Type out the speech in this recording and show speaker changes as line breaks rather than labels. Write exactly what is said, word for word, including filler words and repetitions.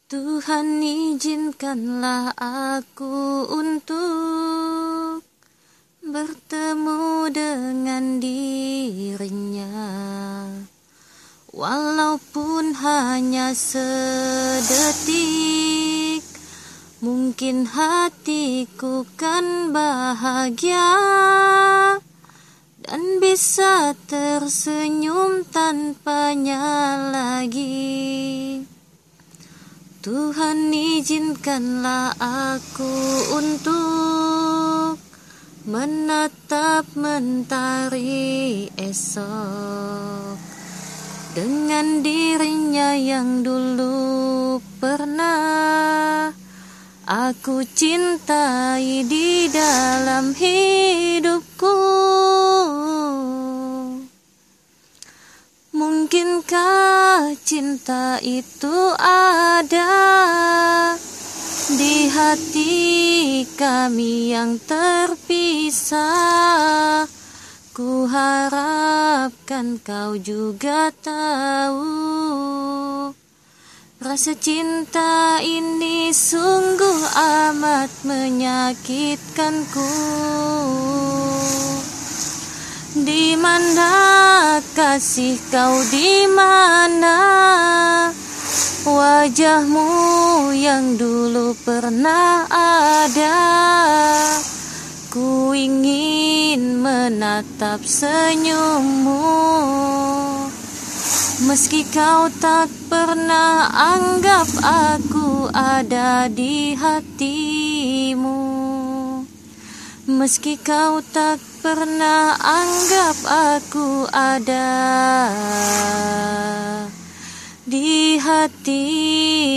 Tuhan, izinkanlah aku untuk bertemu dengan dirinya, walaupun hanya sedetik. Mungkin hatiku kan bahagia dan bisa tersenyum tanpanya lagi. Tuhan, izinkanlah aku untuk menatap mentari esok dengan dirinya yang dulu pernah aku cintai di dalam hidupku. Mungkinkah cinta itu ada di hati kami yang terpisah? Ku harapkan kau juga tahu, rasa cinta ini sungguh amat menyakitkanku. Di mana kasih kau, di mana wajahmu yang dulu pernah ada? Ku ingin menatap senyummu, meski kau tak pernah anggap aku ada di hatimu. Meski kau tak pernah anggap aku ada di hatimu.